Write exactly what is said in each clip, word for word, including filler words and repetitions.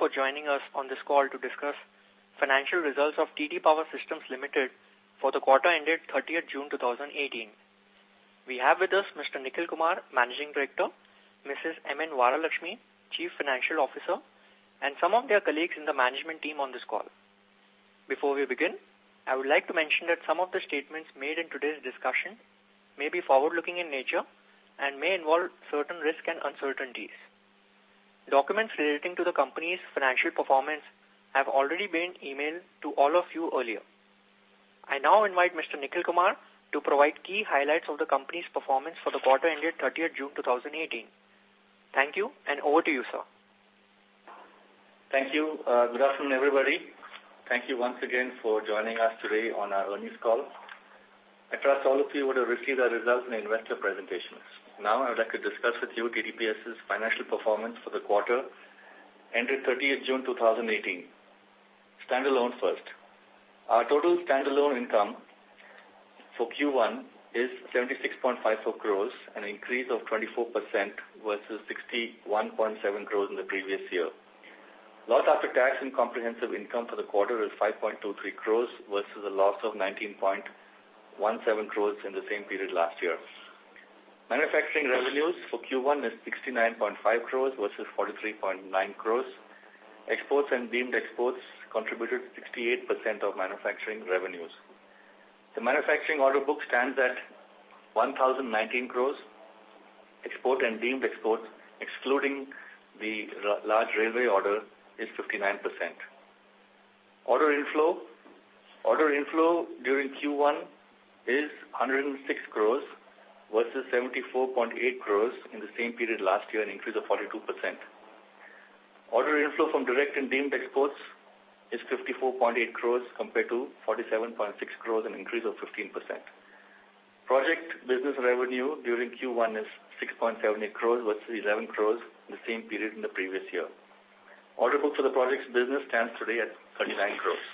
for joining us on this call to discuss financial results of T D Power Systems Limited for the quarter ended thirtieth June two thousand eighteen. We have with us Mister Nikhil Kumar, Managing Director, Missus M N Varalakshmi, Chief Financial Officer, and some of their colleagues in the management team on this call. Before we begin, I would like to mention that some of the statements made in today's discussion may be forward-looking in nature and may involve certain risks and uncertainties. Documents relating to the company's financial performance have already been emailed to all of you earlier. I now invite Mister Nikhil Kumar to provide key highlights of the company's performance for the quarter ended thirtieth June two thousand eighteen. Thank you, and over to you, sir. Thank you. Uh, good afternoon, everybody. Thank you once again for joining us today on our earnings call. I trust all of you would have received our results in the investor presentations. Now I would like to discuss with you T D P S's financial performance for the quarter ended thirtieth June two thousand eighteen. Standalone first. Our total standalone income for Q one is seventy-six point five four crores, an increase of twenty-four percent versus sixty-one point seven crores in the previous year. Loss after tax and comprehensive income for the quarter is five point two three crores versus a loss of nineteen point one seven crores in the same period last year. Manufacturing revenues for Q one is sixty-nine point five crores versus forty-three point nine crores. Exports and deemed exports contributed sixty-eight percent of manufacturing revenues. The manufacturing order book stands at one thousand nineteen crores. Export and deemed exports, excluding the large railway order, is fifty-nine percent. Order inflow. Order inflow during Q one is one hundred six crores versus seventy-four point eight crores in the same period last year, an increase of forty-two percent. Order inflow from direct and deemed exports is fifty-four point eight crores compared to forty-seven point six crores, an increase of fifteen percent. Project business revenue during Q one is six point seven eight crores versus eleven crores in the same period in the previous year. Order book for the projects business stands today at thirty-nine crores.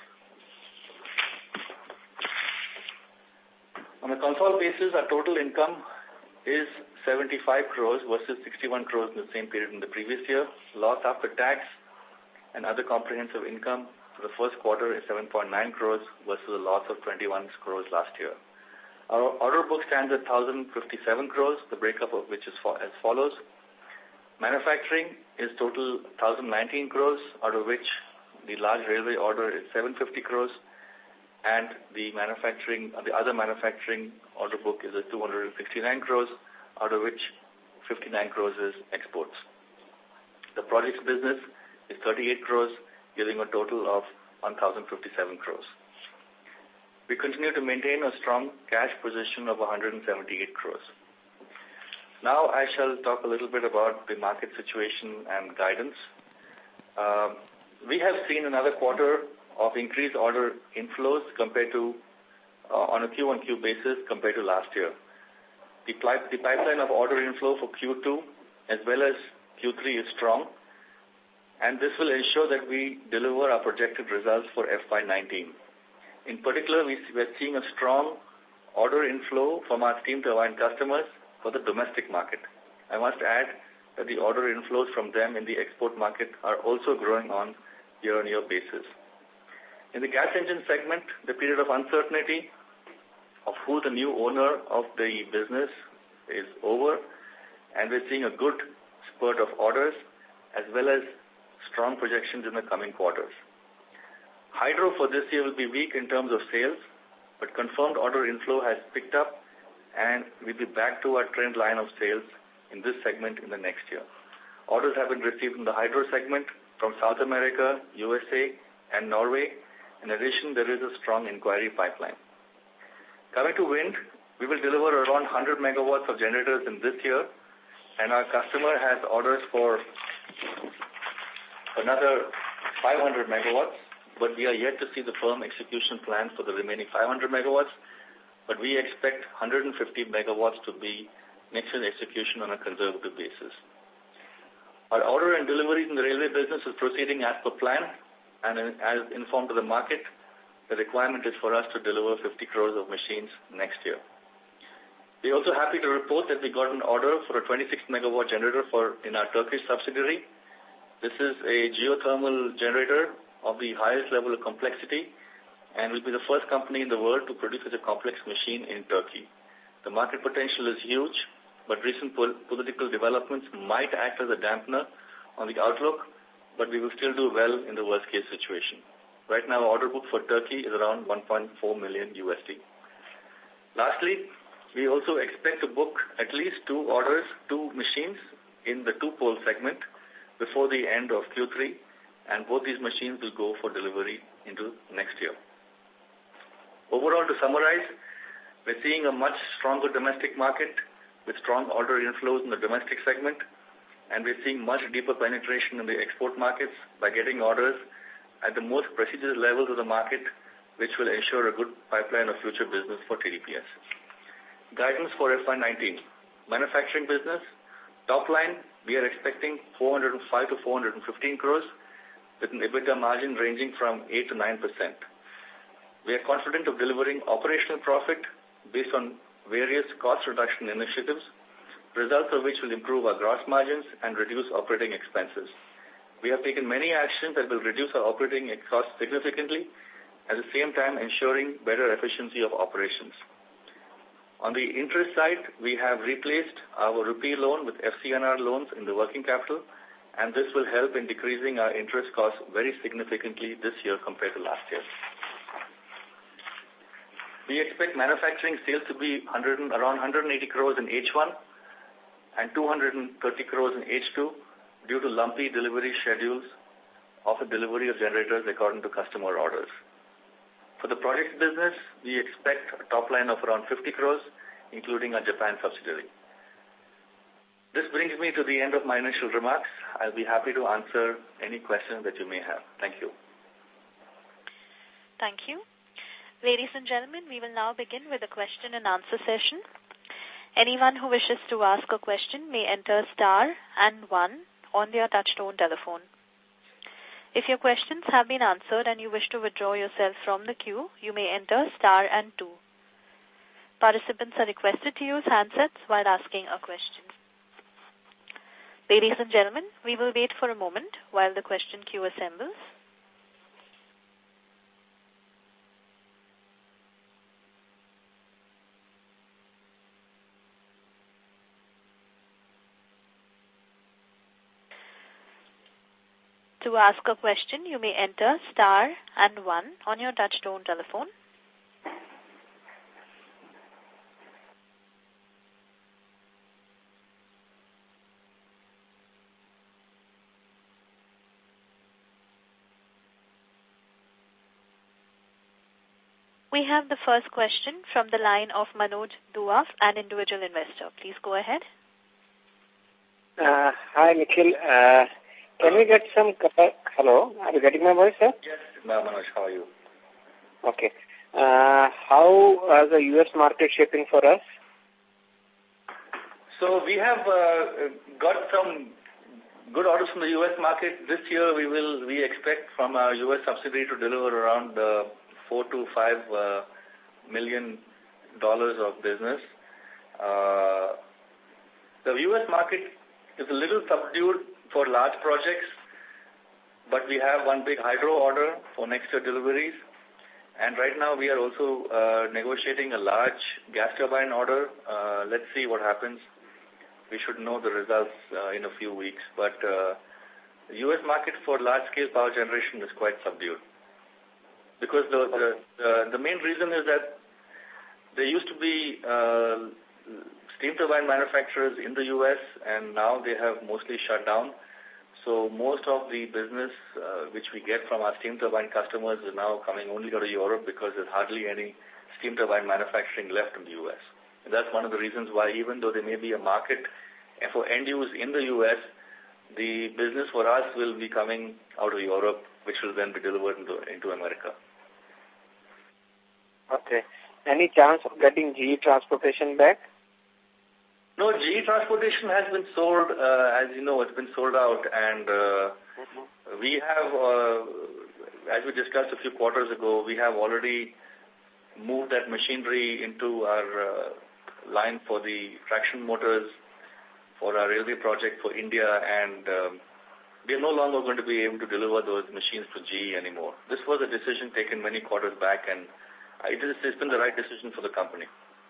On a consolidated basis, our total income is seventy-five crores versus sixty-one crores in the same period in the previous year. Loss after tax and other comprehensive income for the first quarter is seven point nine crores versus a loss of twenty-one crores last year. Our order book stands at one thousand fifty-seven crores, the breakup of which is for, as follows. Manufacturing is total one thousand nineteen crores, out of which the large railway order is seven hundred fifty crores, and the manufacturing, the other manufacturing order book is at two hundred sixty-nine crores, out of which fifty-nine crores is exports. The projects business is thirty-eight crores, giving a total of one thousand fifty-seven crores. We continue to maintain a strong cash position of one hundred seventy-eight crores. Now I shall talk a little bit about the market situation and guidance. Uh, we have seen another quarter of increased order inflows compared to, uh, on a Q one Q basis compared to last year. The, the pipeline of order inflow for Q two as well as Q three is strong, and this will ensure that we deliver our projected results for F Y nineteen. In particular, we are seeing a strong order inflow from our steam turbine customers for the domestic market. I must add that the order inflows from them in the export market are also growing on year-on-year basis. In the gas engine segment, the period of uncertainty of who the new owner of the business is over, and we're seeing a good spurt of orders as well as strong projections in the coming quarters. Hydro for this year will be weak in terms of sales, but confirmed order inflow has picked up, and we'll be back to our trend line of sales in this segment in the next year. Orders have been received in the hydro segment from South America, U S A, and Norway. In addition, there is a strong inquiry pipeline. Coming to wind, we will deliver around one hundred megawatts of generators in this year, and our customer has orders for another five hundred megawatts, but we are yet to see the firm execution plan for the remaining five hundred megawatts. But we expect one hundred fifty megawatts to be next year's execution on a conservative basis. Our order and deliveries in the railway business is proceeding as per plan, and as informed to the market, the requirement is for us to deliver fifty crores of machines next year. We're also happy to report that we got an order for a twenty-six megawatt generator for in our Turkish subsidiary, This is a geothermal generator of the highest level of complexity and will be the first company in the world to produce such a complex machine in Turkey. The market potential is huge, but recent pol political developments might act as a dampener on the outlook, but we will still do well in the worst-case situation. Right now, our order book for Turkey is around one point four million U S D. Lastly, we also expect to book at least two orders, two machines in the two-pole segment before the end of Q three, and both these machines will go for delivery into next year. Overall, to summarize, we're seeing a much stronger domestic market with strong order inflows in the domestic segment, and we're seeing much deeper penetration in the export markets by getting orders at the most prestigious levels of the market, which will ensure a good pipeline of future business for T D P S. Guidance for F Y nineteen. Manufacturing business. Top line, we are expecting four hundred five to four hundred fifteen crores with an EBITDA margin ranging from eight to nine percent. We are confident of delivering operational profit based on various cost reduction initiatives, results of which will improve our gross margins and reduce operating expenses. We have taken many actions that will reduce our operating costs significantly, at the same time ensuring better efficiency of operations. On the interest side, we have replaced our rupee loan with F C N R loans in the working capital, and this will help in decreasing our interest costs very significantly this year compared to last year. We expect manufacturing sales to be one hundred, around one hundred eighty crores in H one and two hundred thirty crores in H two due to lumpy delivery schedules of the delivery of generators according to customer orders. For the projects business, we expect a top line of around fifty crores, including our Japan subsidiary. This brings me to the end of my initial remarks. I'll be happy to answer any questions that you may have. Thank you. Thank you. Ladies and gentlemen, we will now begin with the question and answer session. Anyone who wishes to ask a question may enter star and one on their touchtone telephone. If your questions have been answered and you wish to withdraw yourself from the queue, you may enter star and two. Participants are requested to use handsets while asking a question. Ladies and gentlemen, we will wait for a moment while the question queue assembles. To ask a question, you may enter star and one on your touchtone telephone. We have the first question from the line of Manoj Dua, an individual investor. Please go ahead. Uh, hi, Nikhil. Uh, Can we get some... Hello, are you getting my voice, sir? Yes, Manoj, how are you? Okay. Uh, how is the U S market shaping for us? So we have uh, got some good orders from the U S market. This year we will we expect from our U S subsidiary to deliver around uh, four to five uh, million dollars of business. Uh, the U S market is a little subdued for large projects, but we have one big hydro order for next year deliveries. And right now we are also uh, negotiating a large gas turbine order. Uh, let's see what happens. We should know the results uh, in a few weeks. But uh, the U S market for large-scale power generation is quite subdued. Because the, the, the, the main reason is that there used to be uh, steam turbine manufacturers in the U S, and now they have mostly shut down. So most of the business uh, which we get from our steam turbine customers is now coming only out of Europe because there's hardly any steam turbine manufacturing left in the U S. And that's one of the reasons why, even though there may be a market for end use in the U S, the business for us will be coming out of Europe, which will then be delivered into, into America. Okay. Any chance of getting G E Transportation back? No, G E Transportation has been sold, uh, as you know, it's been sold out, and uh, mm-hmm. we have, uh, as we discussed a few quarters ago, we have already moved that machinery into our uh, line for the traction motors for our railway project for India, and um, we are no longer going to be able to deliver those machines to G E anymore. This was a decision taken many quarters back, and it is, it's been the right decision for the company.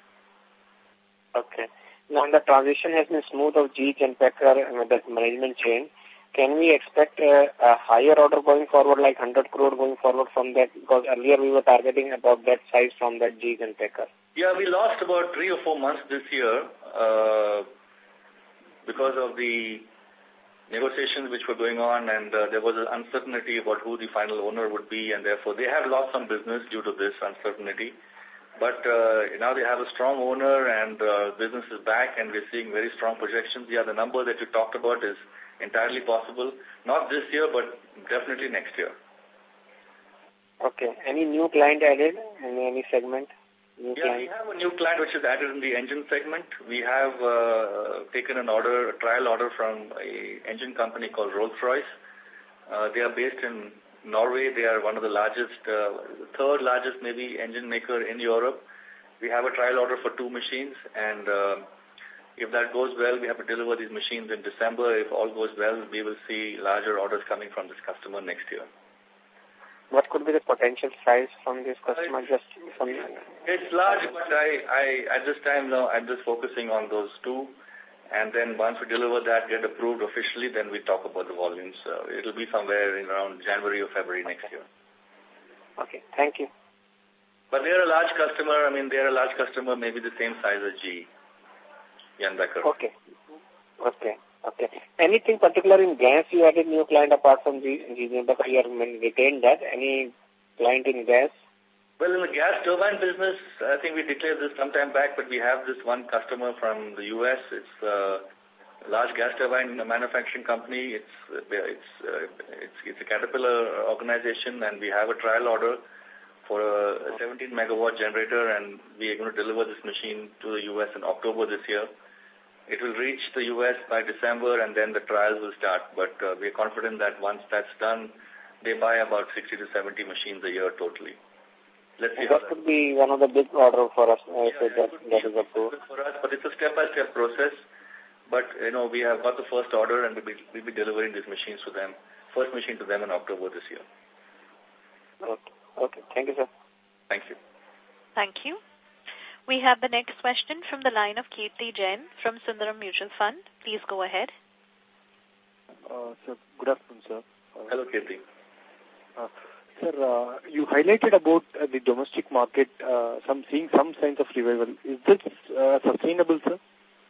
Okay. Now, the transition has been smooth of G E Genpacker and the management change. Can we expect a, a higher order going forward, like one hundred crore going forward from that? Because earlier we were targeting about that size from that G E Genpacker. Yeah, we lost about three or four months this year uh, because of the negotiations which were going on, and uh, there was an uncertainty about who the final owner would be, and therefore they have lost some business due to this uncertainty. But uh, now they have a strong owner, and uh, business is back, and we're seeing very strong projections. Yeah, the number that you talked about is entirely possible. Not this year, but definitely next year. Okay. Any new client added in any segment? New yeah, client? We have a new client which is added in the engine segment. We have uh, taken an order, a trial order from an engine company called Rolls-Royce. Uh, they are based in Norway. They are one of the largest, uh, third largest maybe engine maker in Europe. We have a trial order for two machines, and uh, if that goes well, we have to deliver these machines in December. If all goes well, we will see larger orders coming from this customer next year. What could be the potential size from this customer? Just from It's large, but I, I at this time now I'm just focusing on those two, and then once we deliver that, get approved officially, then we talk about the volumes. Uh, it'll be somewhere in around January or February next year. Okay, thank you. But they're a large customer. I mean, they're a large customer, maybe the same size as G E. Genpacker. Okay, okay. Okay. Anything particular in gas you added new client apart from G E Genpacker? You have retained that. Any client in gas? Well, in the gas turbine business, I think we declared this some time back, but we have this one customer from the U S. It's a large gas turbine manufacturing company. It's it's uh, it's, it's a Caterpillar organization, and we have a trial order for a seventeen megawatt generator, and we are going to deliver this machine to the U S in October this year. It will reach the U S by December, and then the trials will start. But uh, we are confident that once that's done, they buy about sixty to seventy machines a year totally. Let's see. That could be one of the big orders for us. Uh, yeah, that, that is approved. For us, but it's a step-by-step process. But, you know, we have got the first order, and we'll be, we'll be delivering these machines to them, first machine to them in October this year. Okay. Okay. Thank you, sir. Thank you. Thank you. We have the next question from the line of Kirti Jain from Sundaram Mutual Fund. Please go ahead. Uh, sir, good afternoon, sir. Uh, Hello, Kirti. Uh, sir, uh, you highlighted about uh, the domestic market, uh, some seeing some signs of revival. Is this uh, sustainable, sir?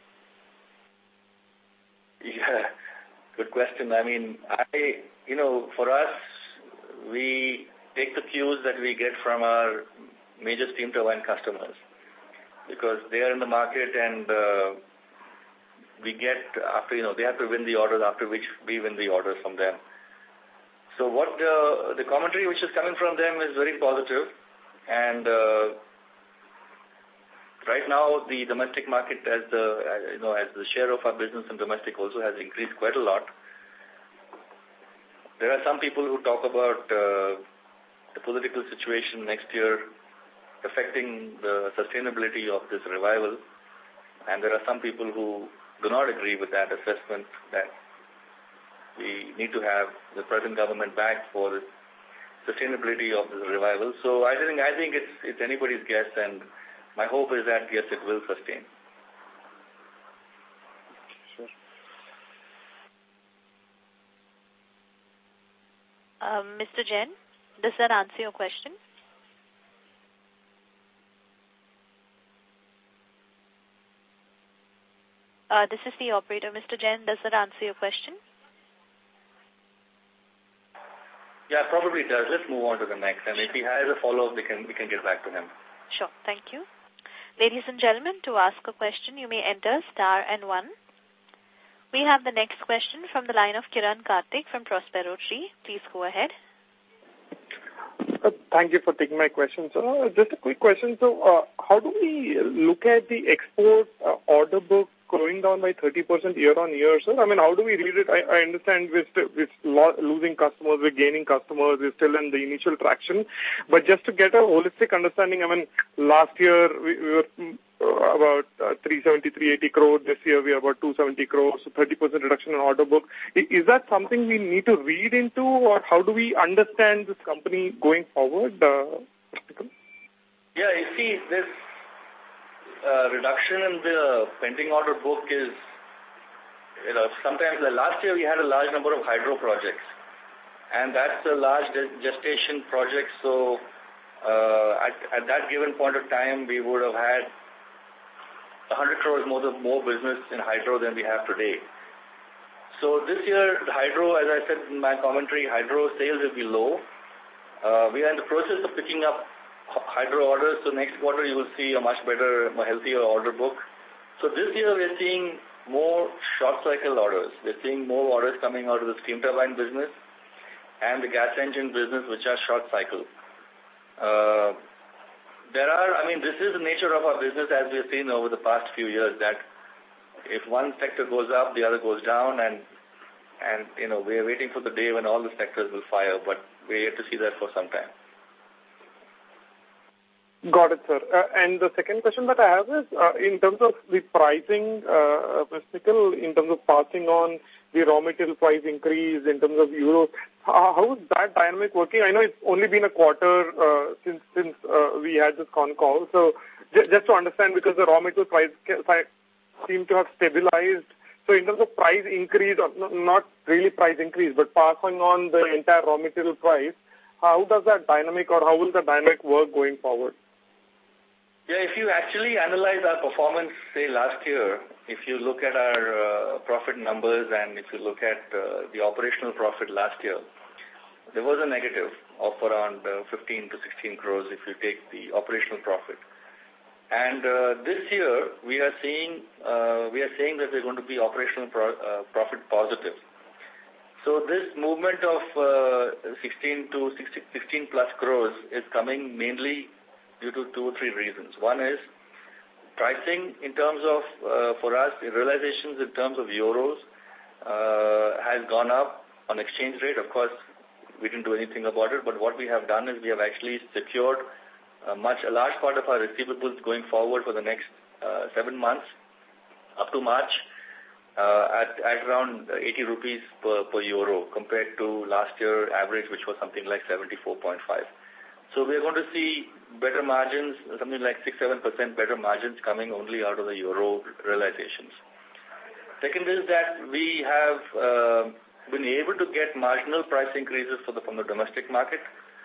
Yeah, good question. I mean, I, you know, for us, we take the cues that we get from our major steam turbine customers, because they are in the market, and uh, we get after, you know, they have to win the orders, after which we win the orders from them. So what the, the commentary which is coming from them is very positive, and uh, right now the domestic market, as the, uh, you know, as the share of our business in domestic also has increased quite a lot. There are some people who talk about uh, the political situation next year affecting the sustainability of this revival, and there are some people who do not agree with that assessment, that we need to have the present government back for the sustainability of this revival. So I think I think it's it's anybody's guess, and my hope is that yes, it will sustain. Sure. Um, Mister Jain, does that answer your question? Uh, this is the operator. Mister Jain, does that answer your question? Yeah, probably does. Let's move on to the next. And if he has a follow-up, we can, we can get back to him. Sure. Thank you. Ladies and gentlemen, to ask a question, you may enter star and one. We have the next question from the line of Kiran Karthik from Prospero Tree. Please go ahead. Uh, thank you for taking my question, sir. Uh, just a quick question. So, uh, how do we look at the export uh, order book going down by thirty percent year on year, sir? I mean, how do we read it? I, I understand we're, still, we're lo losing customers, we're gaining customers, we're still in the initial traction. But just to get a holistic understanding, I mean, last year we, we were uh, about uh, three seventy, three eighty crore. This year we are about two seventy crores, so thirty percent reduction in order book. Is, is that something we need to read into, or how do we understand this company going forward? Uh, yeah, you see, this uh, reduction in the pending order book is, you know, sometimes the last year we had a large number of hydro projects, and that's a large gestation project, so uh, at, at that given point of time we would have had one hundred crores more, more business in hydro than we have today. So this year, the hydro, as I said in my commentary, hydro sales will be low. Uh, we are in the process of picking up hydro orders, so next quarter you will see a much better, more healthier order book. So this year we are seeing more short cycle orders. We're seeing more orders coming out of the steam turbine business and the gas engine business, which are short cycle. Uh, there are, I mean, this is the nature of our business as we have seen over the past few years, that if one sector goes up, the other goes down, and, and you know, we are waiting for the day when all the sectors will fire, but we're yet to see that for some time. Got it, sir. Uh, and the second question that I have is, uh, in terms of the pricing, uh, Miz Nikhil, in terms of passing on the raw material price increase in terms of euros, how, how is that dynamic working? I know it's only been a quarter uh, since since uh, we had this con call. So j just to understand, because the raw material price seem to have stabilized. So in terms of price increase, or not really price increase, but passing on the entire raw material price, how does that dynamic, or how will the dynamic work going forward? Yeah, if you actually analyze our performance, say, last year, if you look at our uh, profit numbers and if you look at uh, the operational profit last year, there was a negative of around uh, fifteen to sixteen crores if you take the operational profit. And uh, this year, we are seeing, uh, we are saying that we're going to be operational pro uh, profit positive. So this movement of uh, sixteen to sixteen plus crores is coming mainly due to two or three reasons. One is pricing in terms of, uh, for us, the realizations in terms of euros uh, has gone up on exchange rate. Of course, we didn't do anything about it, but what we have done is we have actually secured a much, a large part of our receivables going forward for the next uh, seven months up to March uh, at, at around eighty rupees per, per euro compared to last year average, which was something like seventy-four point five. So we are going to see better margins, something like six to seven percent better margins coming only out of the euro realizations. Second is that we have uh, been able to get marginal price increases for the, from the domestic market.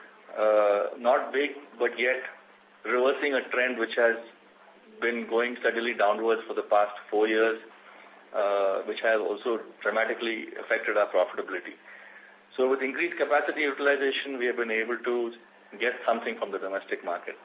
Uh, not big, but yet reversing a trend which has been going steadily downwards for the past four years, uh, which has also dramatically affected our profitability. So with increased capacity utilization, we have been able to get something from the domestic market.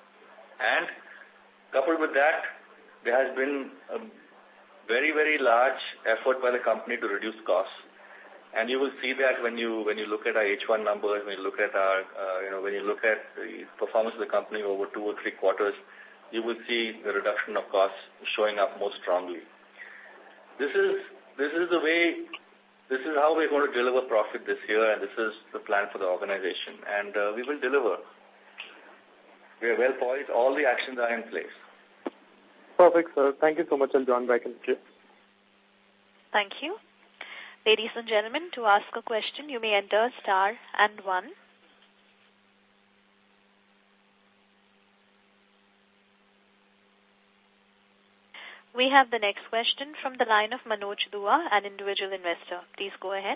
And coupled with that, there has been a very, very large effort by the company to reduce costs. And you will see that when you when you look at our H one numbers, when you look at our uh, you know when you look at the performance of the company over two or three quarters, you will see the reduction of costs showing up more strongly. This is this is the way. This is how we're going to deliver profit this year, and this is the plan for the organization, and uh, we will deliver. We are well poised. All the actions are in place. Perfect, sir. Thank you so much. I'll join back in the queue. Thank you. Ladies and gentlemen, to ask a question, you may enter star and one. We have the next question from the line of Manoj Dua, an individual investor. Please go ahead.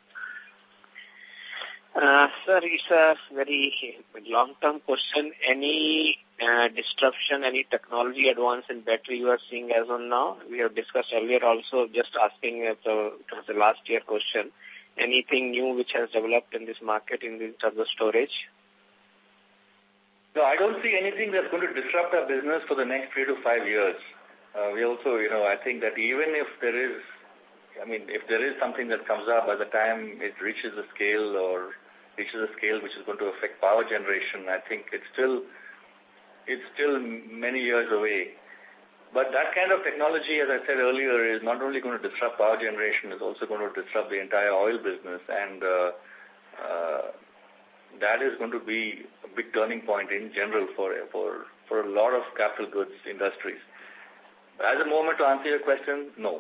Uh, sir, it's a very long-term question. Any uh, disruption, any technology advance in battery you are seeing as on now? We have discussed earlier also, just asking uh, the, the last year question. Anything new which has developed in this market in terms of storage? No, I don't see anything that's going to disrupt our business for the next three to five years. Uh, we also, you know, I think that even if there is, I mean, if there is something that comes up by the time it reaches a scale or reaches a scale which is going to affect power generation, I think it's still, it's still many years away. But that kind of technology, as I said earlier, is not only going to disrupt power generation, it's also going to disrupt the entire oil business. And uh, uh, that is going to be a big turning point in general for for for a lot of capital goods industries. At the moment, to answer your question, no.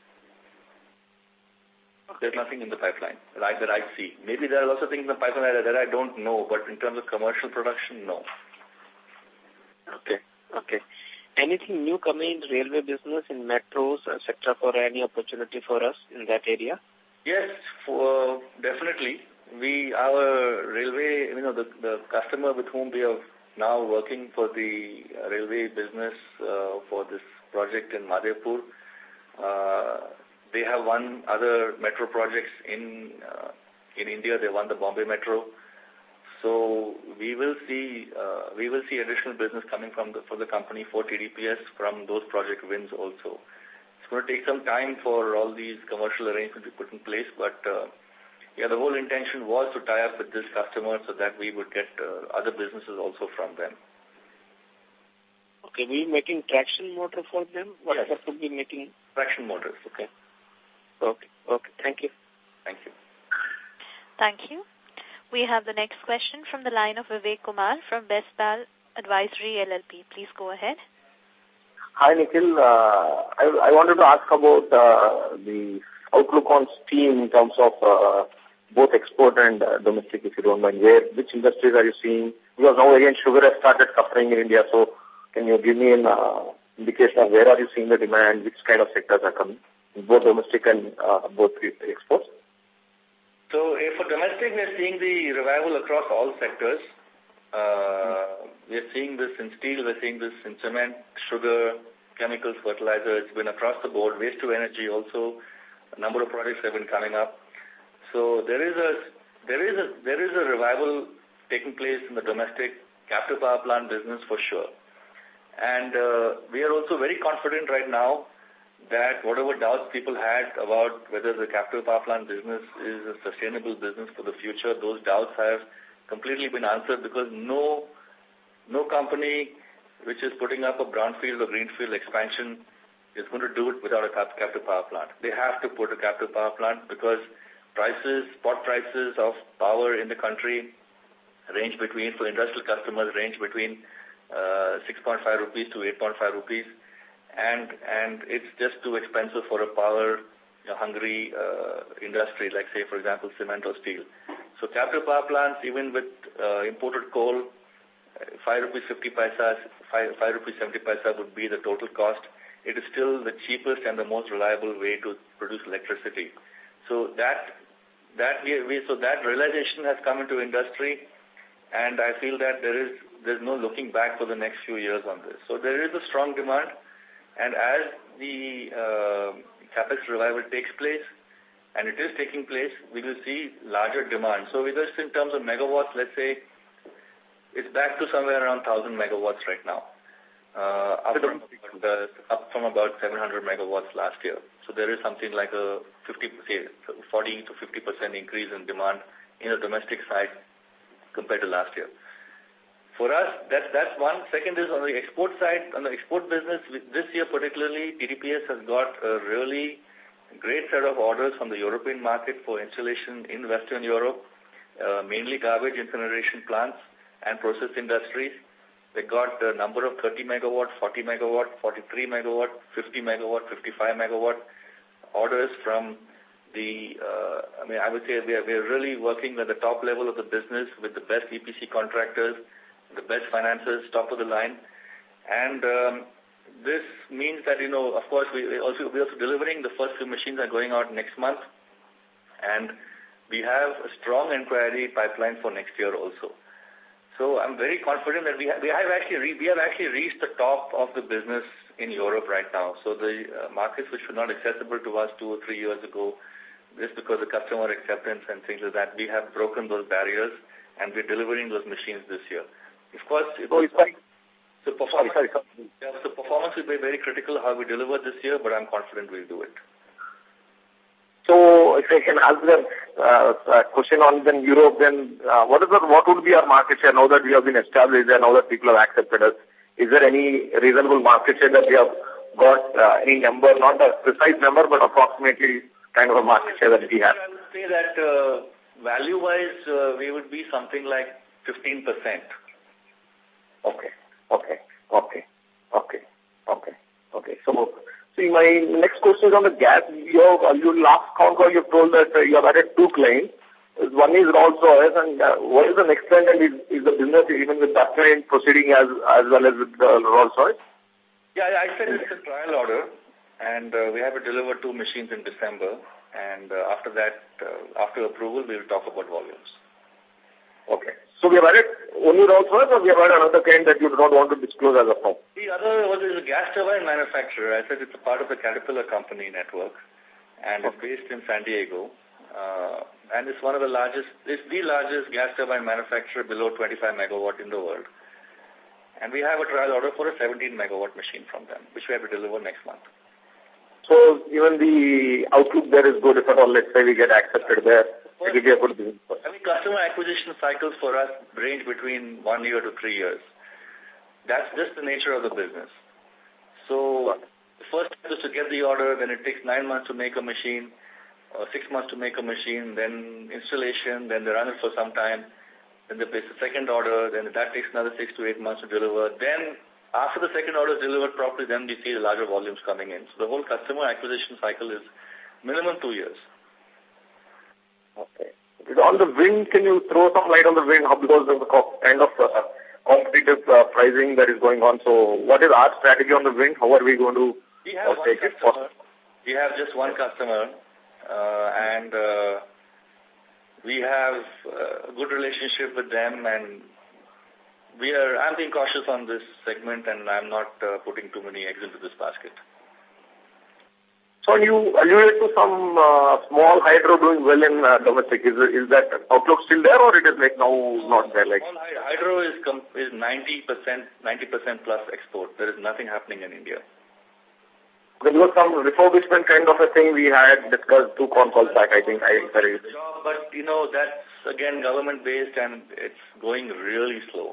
There's nothing in the pipeline that I, that I see. Maybe there are lots of things in the pipeline that, that I don't know, but in terms of commercial production, no. Okay, okay. Anything new coming in railway business, in metros, et cetera, for any opportunity for us in that area? Yes, for, definitely. We, our railway, you know, the, the customer with whom we are now working for the railway business uh, for this project in Madhepur, uh, they have won other metro projects in uh, in India. They won the Bombay Metro. So we will see uh, we will see additional business coming from the, for the company for T D P S from those project wins also. It's going to take some time for all these commercial arrangements to be put in place, but uh, yeah, the whole intention was to tie up with this customer so that we would get uh, other businesses also from them. Okay, we making traction motor for them? What yes. could be making? Traction motors. Okay. Okay, okay. Thank you. Thank you. Thank you. We have the next question from the line of Vivek Kumar from Bestpal Advisory L L P. Please go ahead. Hi, Nikhil. Uh, I, I wanted to ask about uh, the outlook on steam in terms of uh, both export and uh, domestic, if you don't mind. Where, which industries are you seeing? Because now again sugar has started suffering in India, so can you give me an uh, indication of where are you seeing the demand, which kind of sectors are coming, both domestic and uh, both exports? So uh, for domestic, we are seeing the revival across all sectors. Uh, we are seeing this in steel, we are seeing this in cement, sugar, chemicals, fertilizer. It's been across the board. Waste to energy also. A number of projects have been coming up. So there is a there is a there is a revival taking place in the domestic captive power plant business for sure. And uh, we are also very confident right now that whatever doubts people had about whether the captive power plant business is a sustainable business for the future, those doubts have completely been answered because no no company which is putting up a brownfield or greenfield expansion is going to do it without a captive power plant. They have to put a captive power plant because prices, spot prices of power in the country range between, for industrial customers, range between uh, six point five rupees to eight point five rupees. And and it's just too expensive for a power-hungry uh, industry, like, say, for example, cement or steel. So captive power plants, even with uh, imported coal, five rupees fifty paisa, five, five rupees seventy paisa would be the total cost. It is still the cheapest and the most reliable way to produce electricity. So that that we, we so that realization has come into industry, and I feel that there is there's no looking back for the next few years on this. So there is a strong demand. And as the uh, capex revival takes place, and it is taking place, we will see larger demand. So with us in terms of megawatts, let's say, it's back to somewhere around one thousand megawatts right now, uh, up, from, the, up from about seven hundred megawatts last year. So there is something like a fifty, say, forty to fifty percent increase in demand in the domestic side compared to last year. For us, that's, that's one. Second is on the export side, on the export business, this year particularly, T D P S has got a really great set of orders from the European market for installation in Western Europe, uh, mainly garbage incineration plants and process industries. They got a number of thirty megawatt, forty megawatt, forty-three megawatt, fifty megawatt, fifty-five megawatt orders from the, uh, I mean, I would say we are, we are really working at the top level of the business with the best E P C contractors, the best financiers, top of the line. And um, this means that, you know, of course, we also, we're also delivering. The first few machines are going out next month. And we have a strong inquiry pipeline for next year also. So I'm very confident that we have, we have actually re, we have actually reached the top of the business in Europe right now. So the uh, markets which were not accessible to us two or three years ago, just because of customer acceptance and things like that, we have broken those barriers and we're delivering those machines this year. Of course, it oh, was, sorry. So performance, sorry, sorry, sorry. Yeah, so performance will be very critical how we deliver this year, but I'm confident we'll do it. So if I can ask the uh, question on then Europe, then uh, what is the, what would be our market share now that we have been established and now that people have accepted us? Is there any reasonable market share that we have got, uh, any number, not a precise number, but approximately kind of a market share that we have? I would say that uh, value-wise, uh, we would be something like fifteen percent. Okay, okay, okay, okay, okay, okay. So, see, my next question is on the gas. You, you last con call, you told that uh, you have added two clients. One is Rolls-Royce, and uh, what is the next trend, and is, is the business even with that client proceeding as as well as with uh, Rolls-Royce? Yeah, I said it's a trial order, and uh, we have to deliver two machines in December, and uh, after that, uh, after approval, we will talk about volumes. Okay. So we have added only Rolls-Royce, or we have added another client that you do not want to disclose as of now? The other was a gas turbine manufacturer. I said it's a part of the Caterpillar company network, and okay. It's based in San Diego. Uh, and it's one of the largest, it's the largest gas turbine manufacturer below twenty-five megawatt in the world. And we have a trial order for a seventeen megawatt machine from them, which we have to deliver next month. So even the outlook there is good if at all, let's say we get accepted there. It will be a good business. I mean, customer acquisition cycles for us range between one year to three years. That's just the nature of the business. So the first step is to get the order, then it takes nine months to make a machine, or six months to make a machine, then installation, then they run it for some time, then they place the second order, then that takes another six to eight months to deliver. Then after the second order is delivered properly, then we see the larger volumes coming in. So the whole customer acquisition cycle is minimum two years. Okay. On the wind, can you throw some light on the wind? How, because of the kind of uh, competitive uh, pricing that is going on. So what is our strategy on the wind? How are we going to we have uh, take it? Customer. We have just one customer, uh, and uh, we have a good relationship with them, and we are, I'm being cautious on this segment, and I'm not uh, putting too many eggs into this basket. So you alluded to some uh, small hydro doing well in uh, domestic. Is is that outlook still there, or it is like now not there? Like small hydro is com is ninety percent, ninety percent plus export. There is nothing happening in India. There was some refurbishment kind of a thing we had discussed two con calls back. I think I sorry. But you know that's again government based, and it's going really slow.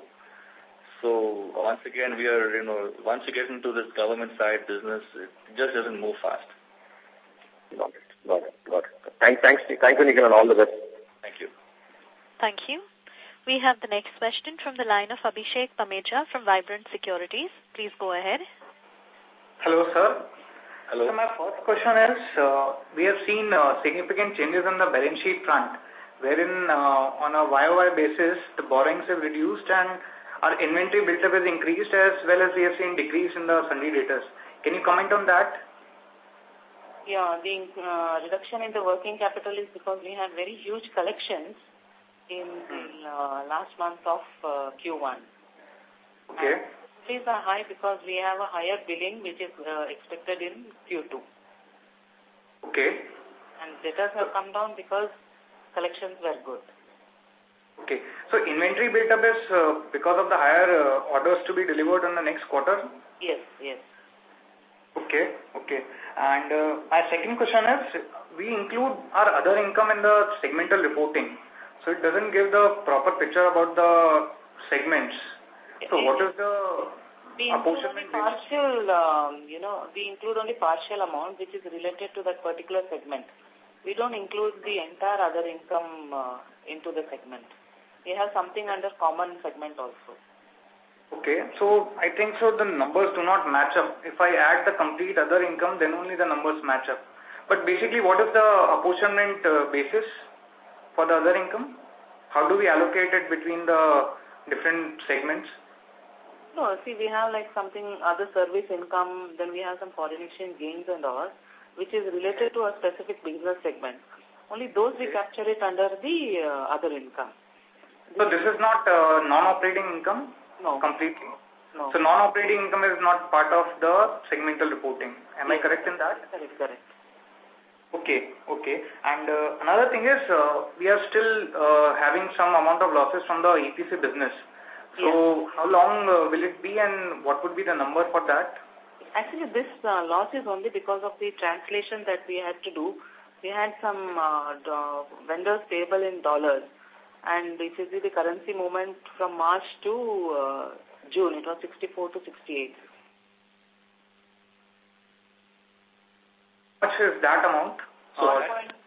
So once again, we are you know once you get into this government side business, it just doesn't move fast. Got it. Got it. Got it. Thanks, thanks, thank you, Nikhil, and all the best. Thank you. Thank you. We have the next question from the line of Abhishek Pameja from Vibrant Securities. Please go ahead. Hello, sir. Hello. So my first question is, uh, we have seen uh, significant changes on the balance sheet front, wherein uh, on a Y O Y basis, the borrowings have reduced and our inventory build-up has increased, as well as we have seen decrease in the sundry debtors. Can you comment on that? Yeah, the uh, reduction in the working capital is because we had very huge collections in the uh, last month of uh, Q one. Okay. And these are high because we have a higher billing which is uh, expected in Q two. Okay. And debtors have come down because collections were good. Okay. So inventory build-up is uh, because of the higher uh, orders to be delivered in the next quarter? Yes, yes. Okay, okay. And uh, my second question is, we include our other income in the segmental reporting. So it doesn't give the proper picture about the segments. So what is the we include only partial, um, you know, we include only partial amount which is related to that particular segment. We don't include the entire other income uh, into the segment. We have something under common segment also. Okay, so I think so the numbers do not match up. If I add the complete other income, then only the numbers match up. But basically, what is the apportionment uh, basis for the other income? How do we allocate it between the different segments? No, see, we have like something, other service income, then we have some foreign exchange gains and all, which is related to a specific business segment. Only those we capture it under the uh, other income. So this is not uh, non-operating income? No. Completely? No. So non-operating income is not part of the segmental reporting. Am yes. I correct in that? Correct, correct. Okay, okay. And uh, another thing is, uh, we are still uh, having some amount of losses from the E P C business. So yes. how long uh, will it be and what would be the number for that? Actually, this uh, loss is only because of the translation that we had to do. We had some uh, vendors payable in dollars. And if you see the currency movement from March to uh, June, it was sixty-four to sixty-eight. How much is that amount? So uh, that,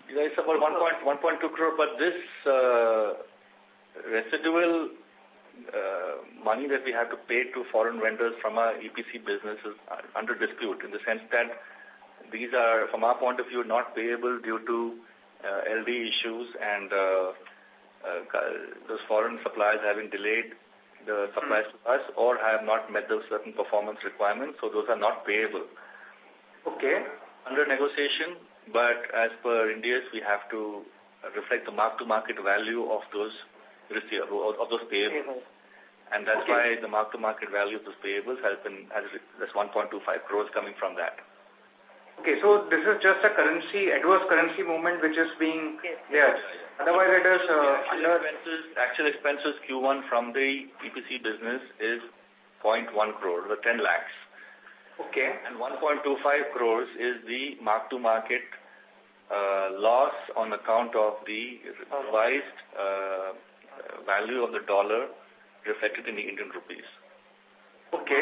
It's about one point two crore, but this uh, residual uh, money that we have to pay to foreign vendors from our E P C business is under dispute, in the sense that these are, from our point of view, not payable due to uh, L D issues and uh, uh, those foreign suppliers having delayed the supplies mm. to us or have not met those certain performance requirements, so those are not payable. Okay. Under negotiation, but as per India's, we have to reflect the mark-to-market value of those receivables, of those payables. And that's okay. why the mark-to-market value of those payables has been, has, that's one point two five crores coming from that. Okay, so this is just a currency, adverse currency movement which is being yes. there. Yes. Otherwise it is... Uh, actual, under expenses, actual expenses Q one from the E P C business is zero point one crore, the ten lakhs. Okay. And one point two five crores is the mark-to-market uh, loss on account of the revised uh, value of the dollar reflected in the Indian rupees. Okay.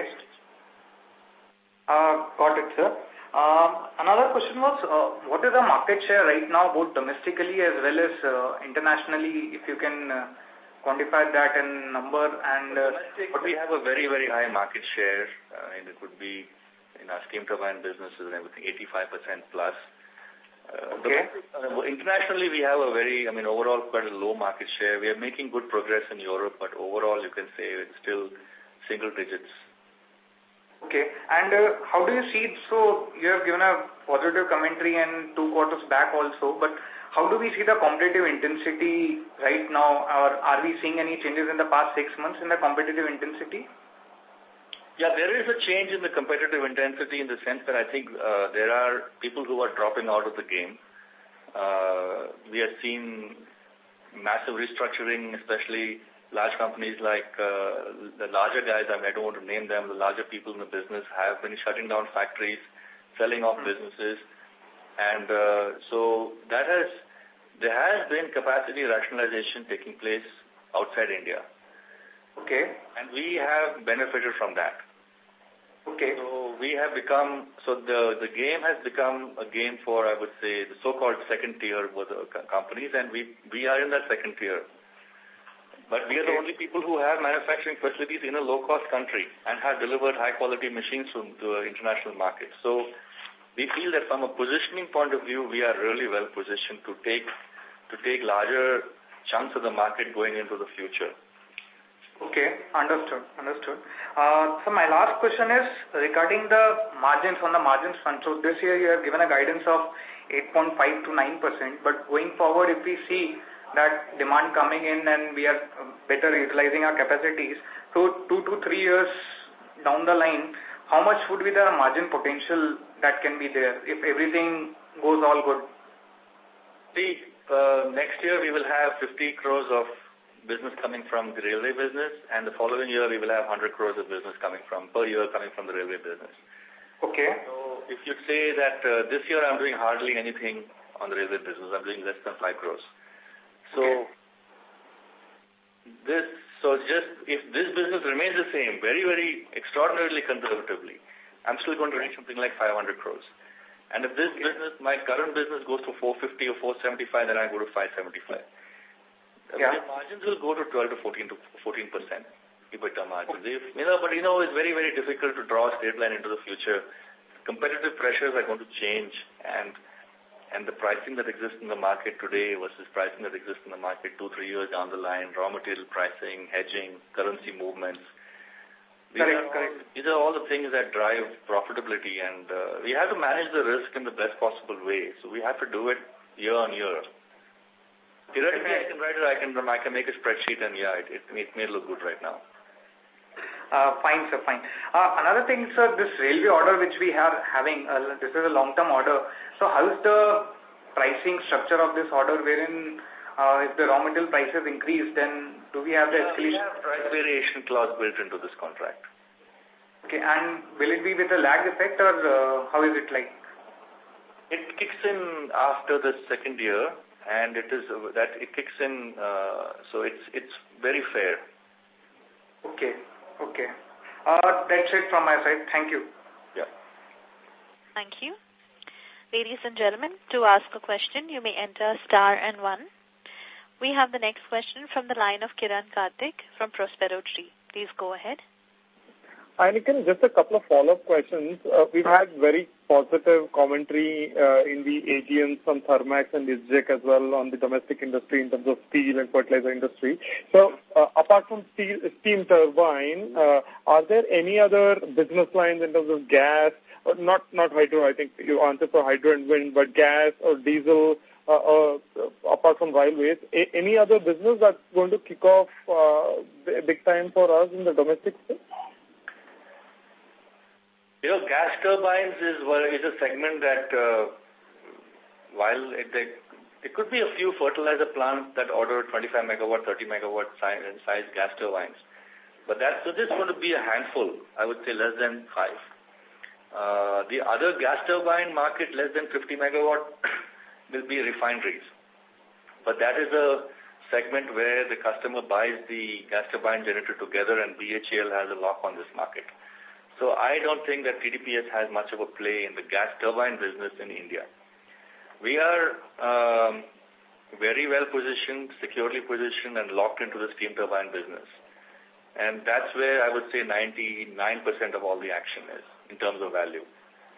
Uh, got it, sir. Um, another question was, uh, what is the market share right now, both domestically as well as uh, internationally, if you can uh, quantify that in number? And uh, But we have a very, very high market share, uh, and it would be in our steam turbine businesses and everything, eighty-five percent plus. Uh, okay. The, uh, internationally, we have a very, I mean, overall quite a low market share. We are making good progress in Europe, but overall, you can say it's still single digits. Okay. And uh, how do you see it? So you have given a positive commentary and two quarters back also, but how do we see the competitive intensity right now? Or are we seeing any changes in the past six months in the competitive intensity? Yeah, there is a change in the competitive intensity in the sense that I think uh, there are people who are dropping out of the game. Uh, we have seen massive restructuring, especially large companies like uh, the larger guys, I, mean, I don't want to name them, the larger people in the business have been shutting down factories, selling off mm-hmm. businesses. And uh, so that has, there has been capacity rationalization taking place outside India. Okay. And we have benefited from that. Okay. So we have become, so the, the game has become a game for, I would say, the so-called second tier with the companies, and we, we are in that second tier. But we are the only people who have manufacturing facilities in a low-cost country and have delivered high-quality machines to, to international markets. So we feel that from a positioning point of view, we are really well positioned to take to take larger chunks of the market going into the future. Okay, understood, understood. Uh, so my last question is regarding the margins on the margins front. So this year you have given a guidance of eight point five to nine percent, but going forward if we see that demand coming in and we are better utilizing our capacities, so two to three years down the line, how much would be the margin potential that can be there if everything goes all good? See, uh, next year we will have fifty crores of business coming from the railway business, and the following year we will have one hundred crores of business coming from, per year coming from the railway business. Okay. So if you say that uh, this year I'm doing hardly anything on the railway business, I'm doing less than five crores. So okay. this, so just if this business remains the same, very, very extraordinarily conservatively, I'm still going to reach something like five hundred crores. And if this okay. business, my current business goes to four fifty or four seventy-five, then I go to five seventy-five. Yeah. The margins will go to twelve to fourteen to fourteen percent EBITDA margins. Okay. If, you know, but you know, it's very, very difficult to draw a straight line into the future. Competitive pressures are going to change, and and the pricing that exists in the market today versus pricing that exists in the market two, three years down the line, raw material pricing, hedging, currency movements. These, correct, are, correct. All, these are all the things that drive profitability, and uh, we have to manage the risk in the best possible way. So we have to do it year on year. Theoretically, I can write it, I can, I can make a spreadsheet, and yeah, it, it, it may look good right now. Uh, fine, sir, fine. Uh, another thing, sir, this railway order which we are having, uh, this is a long-term order. So how is the pricing structure of this order wherein uh, if the raw material prices increase, then do we have the escalation? We have price variation clause built into this contract. Okay, and will it be with a lag effect or uh, how is it like? It kicks in after the second year, and it is uh, that it kicks in, uh, so it's it's very fair. Okay. Okay. Uh, that's it from my side. Thank you. Yeah. Thank you. Ladies and gentlemen, to ask a question, you may enter star and one. We have the next question from the line of Kiran Karthik from Prospero Tree. Please go ahead. Hi, Nikhil. Just a couple of follow-up questions. Uh, we've had very positive commentary uh, in the A G Ms from Thermax and ISGEC as well on the domestic industry in terms of steel and fertilizer industry. So, uh, apart from steel, steam turbine, uh, are there any other business lines in terms of gas, or not not hydro? I think you answered for hydro and wind, but gas or diesel. Uh, uh, apart from railways, a- any other business that's going to kick off uh, big time for us in the domestic space? You know, gas turbines is is a segment that, uh, while it, they, there could be a few fertilizer plants that order twenty-five megawatt, thirty megawatt size, size gas turbines, but that's so this is going to be a handful. I would say less than five. Uh, the other gas turbine market, less than fifty megawatt, will be refineries. But that is a segment where the customer buys the gas turbine generator together and B H E L has a lock on this market. So I don't think that T D P S has much of a play in the gas turbine business in India. We are um, very well positioned, securely positioned and locked into the steam turbine business. And that's where I would say ninety-nine percent of all the action is in terms of value.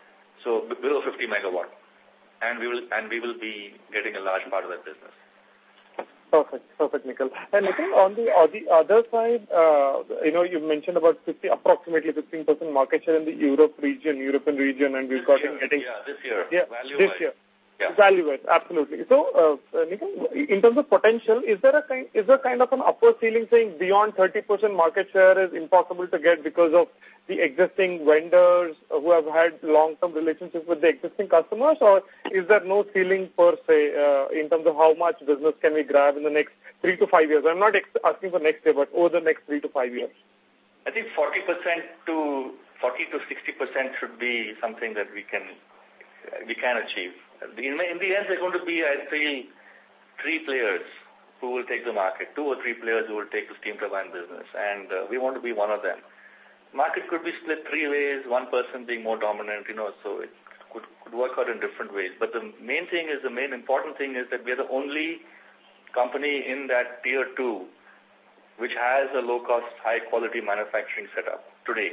So below fifty megawatt. And we will and we will be getting a large part of that business. Perfect, perfect, Nikhil. And Nikhil, on the on the other side, uh, you know, you mentioned about fifty, approximately fifteen percent market share in the Europe region, European region, and we've got it getting yeah this year, yeah, value this wise. year. Yeah. Value-wise, absolutely. So, uh, Nikhil, in terms of potential, is there a kind, is there kind of an upper ceiling saying beyond thirty percent market share is impossible to get because of the existing vendors who have had long-term relationships with the existing customers, or is there no ceiling per se uh, in terms of how much business can we grab in the next three to five years? I'm not ex asking for next year, but over the next three to five years. I think forty percent to forty to sixty percent should be something that we can we can achieve. In, in the end, there are going to be, I feel, three players who will take the market, two or three players who will take the steam turbine business, and uh, we want to be one of them. Market could be split three ways, one person being more dominant, you know, so it could, could work out in different ways. But the main thing is, the main important thing is that we are the only company in that tier two which has a low-cost, high-quality manufacturing setup today.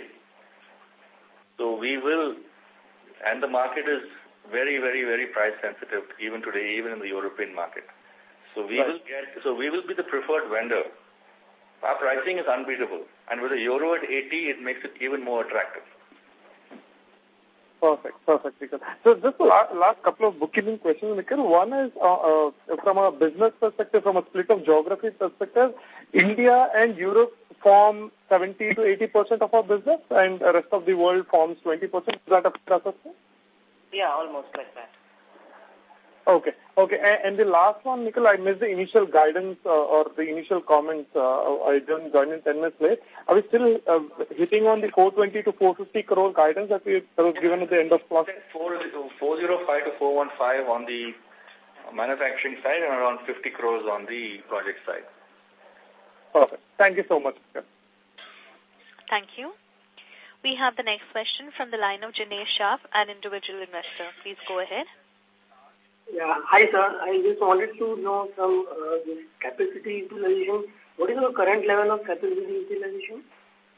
So we will, and the market is very, very, very price sensitive even today, even in the European market. So we right. will get, so we will be the preferred vendor. Our pricing is unbeatable, and with a euro at eighty, it makes it even more attractive. Perfect, perfect, Nikhil. So just the last, last couple of bookkeeping questions, Nikhil. One is uh, uh, from a business perspective, from a split of geography perspective, India and Europe form seventy to eighty percent of our business, and the rest of the world forms twenty percent. Is that a fair assessment? Yeah, almost like that. Okay, okay. And, and the last one, Nikhil, I missed the initial guidance uh, or the initial comments. Uh, I didn't join in ten minutes late. Are we still uh, hitting on the four twenty to four fifty crore guidance that we that was given at the end of class? four oh five to four fifteen on the manufacturing side and around fifty crores on the project side. Perfect. Thank you so much. Thank you. We have the next question from the line of Jinesh Shah, an individual investor. Please go ahead. Yeah. Hi, sir. I just wanted to know some uh, this capacity utilization. What is the current level of capacity utilization?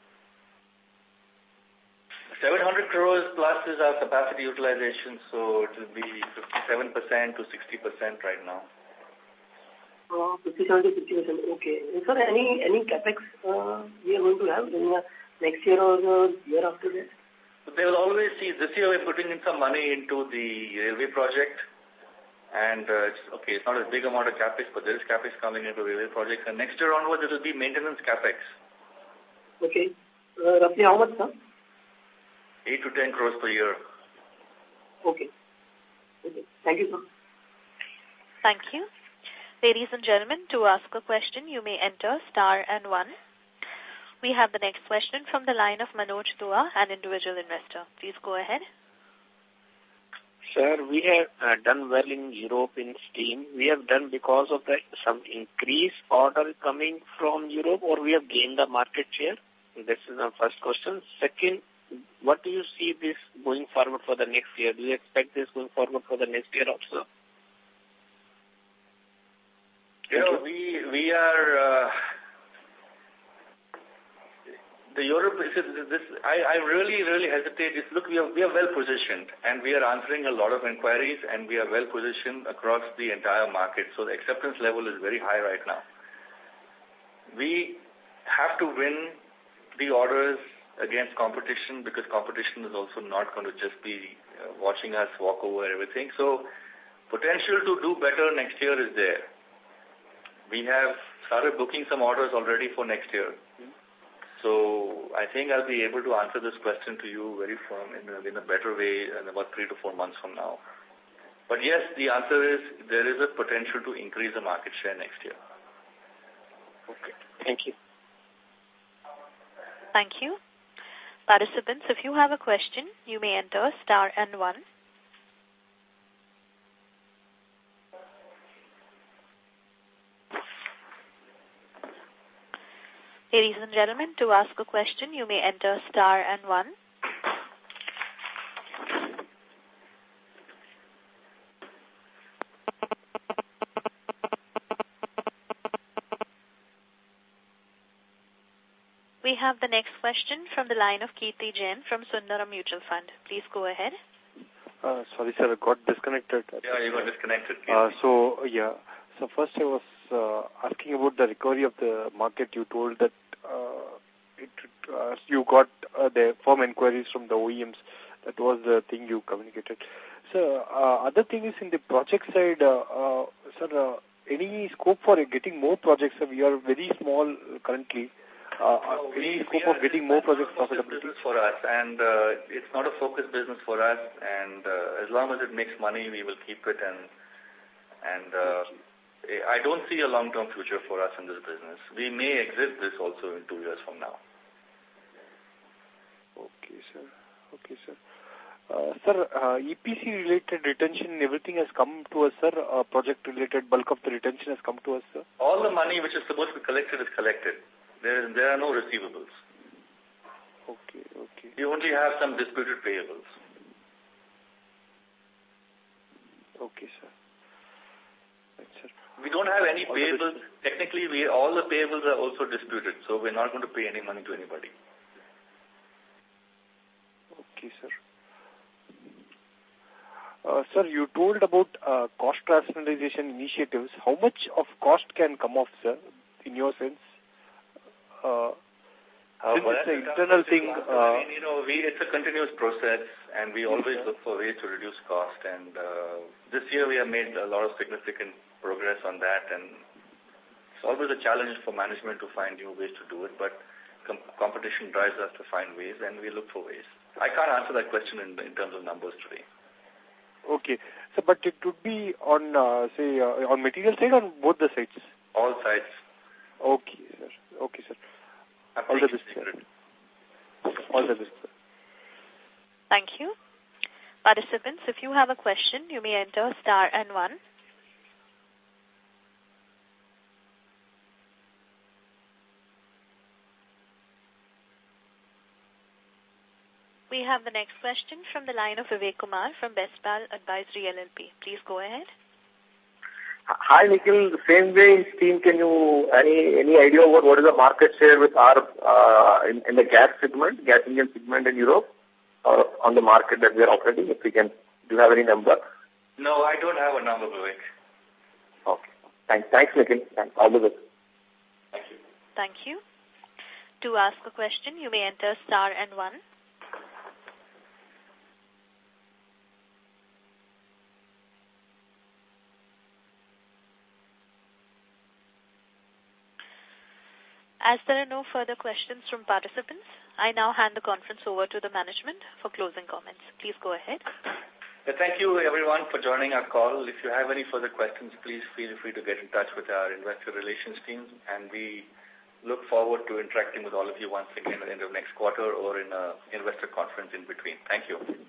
seven hundred crores plus is our capacity utilization, so it will be fifty-seven percent to sixty percent right now. Uh, fifty-seven to sixty percent. Okay. And sir, any any capex uh, we are going to have in the next year or the year after that? So they will always see. This year we're putting in some money into the railway project. And, uh, it's, okay, it's not a big amount of capex, but there is capex coming into railway projects. And next year onwards, it will be maintenance capex. Okay. Uh, roughly how much, sir? eight to ten crores per year. Okay. Okay. Thank you, sir. Thank you. Ladies and gentlemen, to ask a question, you may enter star and one. We have the next question from the line of Manoj Dua, an individual investor. Please go ahead. Sir, we have uh, done well in Europe in steam. We have done because of the some increased order coming from Europe, or we have gained the market share? This is the first question. Second, what do you see this going forward for the next year? Do you expect this going forward for the next year also? You know, we we are uh, the Europe. This, this I, I really really hesitate. It's, look, we are we are well positioned, and we are answering a lot of inquiries, and we are well positioned across the entire market. So the acceptance level is very high right now. We have to win the orders against competition, because competition is also not going to just be uh, watching us walk over everything. So potential to do better next year is there. We have started booking some orders already for next year. So I think I'll be able to answer this question to you very firm in a, in a better way in about three to four months from now. But yes, the answer is there is a potential to increase the market share next year. Okay. Thank you. Thank you. Participants, if you have a question, you may enter star and one. Ladies and gentlemen, to ask a question, you may enter star and one. We have the next question from the line of Kirti Jain from Sundaram Mutual Fund. Please go ahead. Uh, sorry, sir, I got disconnected. Yeah, you got disconnected. Uh, so, yeah. So first I was uh, asking about the recovery of the market. You told that uh, it, uh, you got uh, the firm inquiries from the O E Ms. That was the thing you communicated. So uh, other thing is in the project side, uh, uh, sir, uh, any scope for getting more projects? So we are very small currently. Uh, no, any we, scope we of getting more projects profitability? Business for us, and uh, it's not a focused business for us. And uh, as long as it makes money, we will keep it. And and uh, I don't see a long-term future for us in this business. We may exit this also in two years from now. Okay, sir. Okay, sir. Uh, sir, uh, E P C-related retention, everything has come to us, sir. Uh, project-related bulk of the retention has come to us, sir. All the money which is supposed to be collected is collected. There, there are no receivables. Okay, okay. We only have some disputed payables. Okay, sir. Right, sir. We don't have any all payables. Technically, we all the payables are also disputed, so we're not going to pay any money to anybody. Okay, sir. Uh, sir, you told about uh, cost rationalization initiatives. How much of cost can come off, sir, in your sense? Uh, Uh, Since well, it's an internal thing, uh, I mean, you know, we, it's a continuous process, and we always look for ways to reduce cost. And uh, this year we have made a lot of significant progress on that, and it's always a challenge for management to find new ways to do it, but com competition drives us to find ways, and we look for ways. I can't answer that question in, in terms of numbers today. Okay. So, but it would be on, uh, say, uh, on material side or on both the sides? All sides. Okay, sir. Okay, sir. All the best, sir. All the best, sir. Thank you. Participants, if you have a question, you may enter star and one. We have the next question from the line of Vivek Kumar from Bestpal Advisory L L P. Please go ahead. Hi, Nikhil. The same way in steam, can you, any any idea about what is the market share with our, uh, in, in the gas segment, gas engine segment in Europe, or on the market that we are operating, if we can, do you have any number? No, I don't have a number, Vivek. Okay. Thanks, thanks Nikhil. Thanks. All the best. Thank you. Thank you. To ask a question, you may enter star and one. As there are no further questions from participants, I now hand the conference over to the management for closing comments. Please go ahead. Yeah, thank you, everyone, for joining our call. If you have any further questions, please feel free to get in touch with our investor relations team, and we look forward to interacting with all of you once again at the end of next quarter or in an investor conference in between. Thank you.